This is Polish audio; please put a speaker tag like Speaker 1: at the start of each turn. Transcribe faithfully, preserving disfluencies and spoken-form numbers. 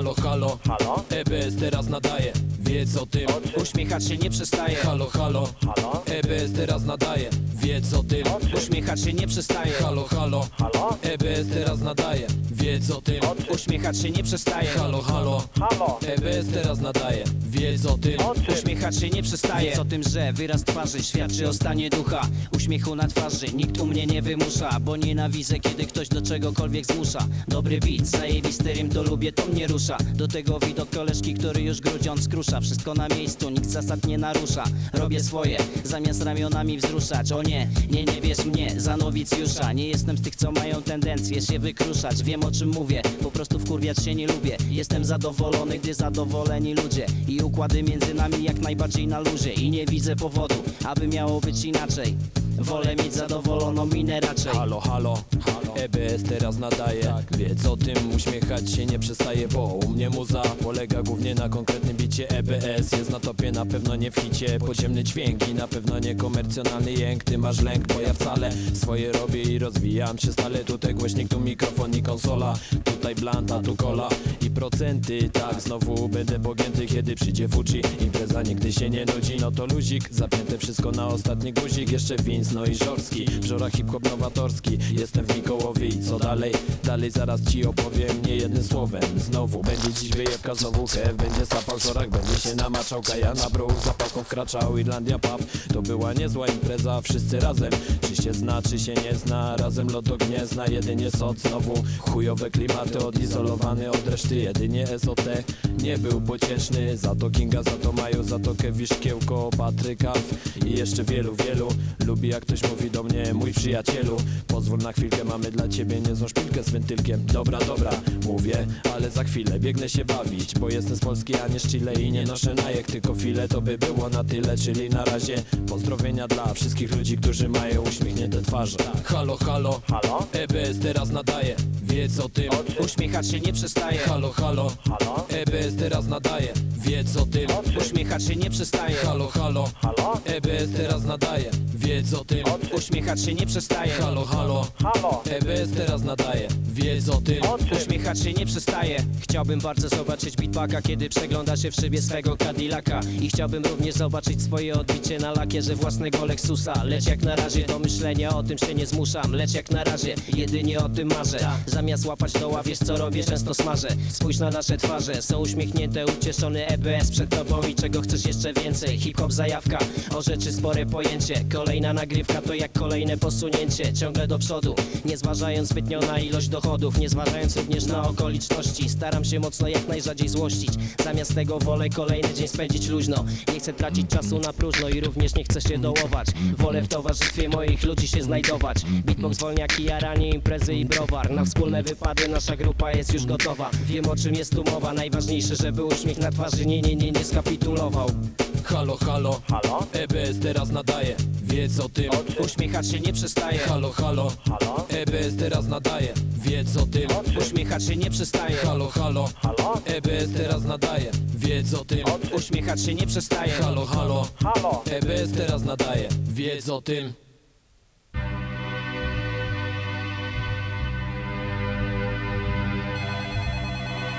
Speaker 1: Halo, halo,
Speaker 2: Halo?
Speaker 1: E B S teraz nadaje, wiedz o tym,
Speaker 2: O czym?
Speaker 3: Uśmiechać się nie przestaje.
Speaker 1: halo, halo,
Speaker 2: Halo?
Speaker 1: E B S teraz nadaje, wiedz o tym,
Speaker 2: O czym?
Speaker 3: Uśmiechać się nie przestaje.
Speaker 1: halo, halo,
Speaker 2: Halo?
Speaker 1: E B S teraz nadaje, wiedz o tym,
Speaker 2: O czym?
Speaker 3: Uśmiechać się nie przestaje.
Speaker 1: halo, halo,
Speaker 2: Halo?
Speaker 1: E B S teraz nadaje, wiedz o tym,
Speaker 2: O czym?
Speaker 3: Uśmiechać się nie przestaje. Wiedz o tym, że wyraz twarzy świadczy o stanie ducha. Uśmiechu na twarzy nikt u mnie nie wymusza, bo nienawidzę, kiedy ktoś do czegokolwiek zmusza. Dobry beat, zajebisty rym, to lubię, to mnie rusza. Do tego widok koleżki, który już grudziąc skrusza. Wszystko na miejscu, nikt zasad nie narusza. Robię swoje, zamiast ramionami wzruszać. O nie, nie, nie wierz mnie, za nowicjusza. Nie jestem z tych, co mają tendencję się wykruszać. Wiem, o czym mówię, po prostu wkurwiać się nie lubię. Jestem zadowolony, gdy zadowoleni ludzie. I układy między nami jak najbardziej na luzie. I nie widzę powodu, aby miało być inaczej. Wolę mieć zadowoloną minę raczej.
Speaker 1: halo, halo, halo, E B S teraz nadaje, wiedz o tym, uśmiechać się nie przestaje, bo u mnie muza polega głównie na konkretnym bicie. E B S jest na topie, na pewno nie w hicie, podziemny dźwięk i na pewno nie komercjonalny jęk. Ty masz lęk, bo ja wcale swoje robię i rozwijam się stale. Tutaj głośnik, tu mikrofon i konsola, tutaj blanta, tu kola i procenty. Tak, znowu będę pogięty, kiedy przyjdzie Fuji. Impreza nigdy się nie nudzi, no to luzik, zapięte wszystko na ostatni guzik. Jeszcze Vince, no i Żorski, wżora hip-hop nowatorski. Jestem w Mikołowie i co dalej? Dalej zaraz ci opowiem nie jednym słowem. Znowu będzie dziś wyjebka, znowu Kev będzie sapał w żorach, będzie się namaczał. Kaja na bruk, zapałką wkraczał, Irlandia Pub. To była niezła impreza, wszyscy razem. Czy się zna, czy się nie zna, razem lot do Gniezna. Jedynie sod, znowu chujowe klimaty, odizolowany od reszty. Jedynie S O T nie był pocieszny. Za to Kinga, za to Maju, za to Kevi, Szkiełko, Patryk, Alf i jeszcze wielu, wielu. Lubi jak ktoś mówi do mnie, mój przyjacielu. Pozwól na chwilkę, mamy dla ciebie niezłą szpilkę z wentylkiem. Dobra, dobra, mówię, ale za chwilę biegnę się bawić, bo jestem z Polski, a nie z Chile i nie noszę najek, tylko chwilę. To by było na tyle, czyli na razie pozdrowienia dla wszystkich ludzi, którzy mają uśmiechnięte twarze. Halo, halo,
Speaker 2: Halo?
Speaker 1: E B S teraz nadaje, wiedz o tym,
Speaker 2: O czym?
Speaker 3: Uśmiechać się nie przestaje.
Speaker 1: halo, halo,
Speaker 2: Halo?
Speaker 1: E B S teraz nadaje, wiedz o tym,
Speaker 2: O czym?
Speaker 3: Uśmiechać się nie przestaje.
Speaker 1: halo, halo,
Speaker 2: Halo?
Speaker 1: E B S teraz nadaje, wiedz o tym,
Speaker 2: O czym?
Speaker 3: Uśmiechać się nie przestaje.
Speaker 1: halo, halo,
Speaker 2: Halo?
Speaker 1: E B S teraz nadaje, wiedz o tym,
Speaker 2: O czym?
Speaker 3: Uśmiechać się nie przestaje. Chciałbym bardzo zobaczyć beatbacka, kiedy przegląda się w szybie swego Cadillaca. I chciałbym również zobaczyć swoje odbicie na lakierze własnego Lexusa. Lecz jak na razie do myślenia o tym się nie zmuszam. Lecz jak na razie jedynie o tym marzę. Zamiast łapać doła, wiesz co robię, często smażę. Spójrz na nasze twarze, są uśmiechnięte, ucieszony. E B S przed tobą i czego chcesz jeszcze więcej? Hip-hop zajawka, o rzeczy spore pojęcie. Kolejna nagrywka to jak kolejne posunięcie. Ciągle do przodu, nie zważając zbytnio na ilość dochodów, nie zważając również na okoliczności. Staram się mocno jak najrzadziej złościć. Zamiast tego wolę kolejny dzień spędzić luźno. Nie chcę tracić czasu na próżno i również nie chcę się dołować. Wolę w towarzystwie moich ludzi się znajdować. Beatbox, wolniaki, jaranie, imprezy i browar. Na wspólne wypady nasza grupa jest już gotowa. Wiem o czym jest tu mowa, najważniejsze, żeby uśmiech na twarzy nie, nie, nie, nie skapitulował.
Speaker 1: halo, halo,
Speaker 2: Halo?
Speaker 1: E B S teraz nadaje, wiedz o tym,
Speaker 2: O czym?
Speaker 3: Uśmiechać się nie przestaje.
Speaker 1: halo, halo,
Speaker 2: Halo?
Speaker 1: E B S teraz nadaje, wiedz o tym,
Speaker 2: O czym?
Speaker 3: Uśmiechać się nie przestaje.
Speaker 1: halo, halo,
Speaker 2: Halo?
Speaker 1: E B S teraz nadaje, wiedz o tym,
Speaker 2: O czym?
Speaker 3: Uśmiechać się nie przestaje.
Speaker 1: halo, halo,
Speaker 2: Halo?
Speaker 1: E B S teraz nadaje, wiedz o tym.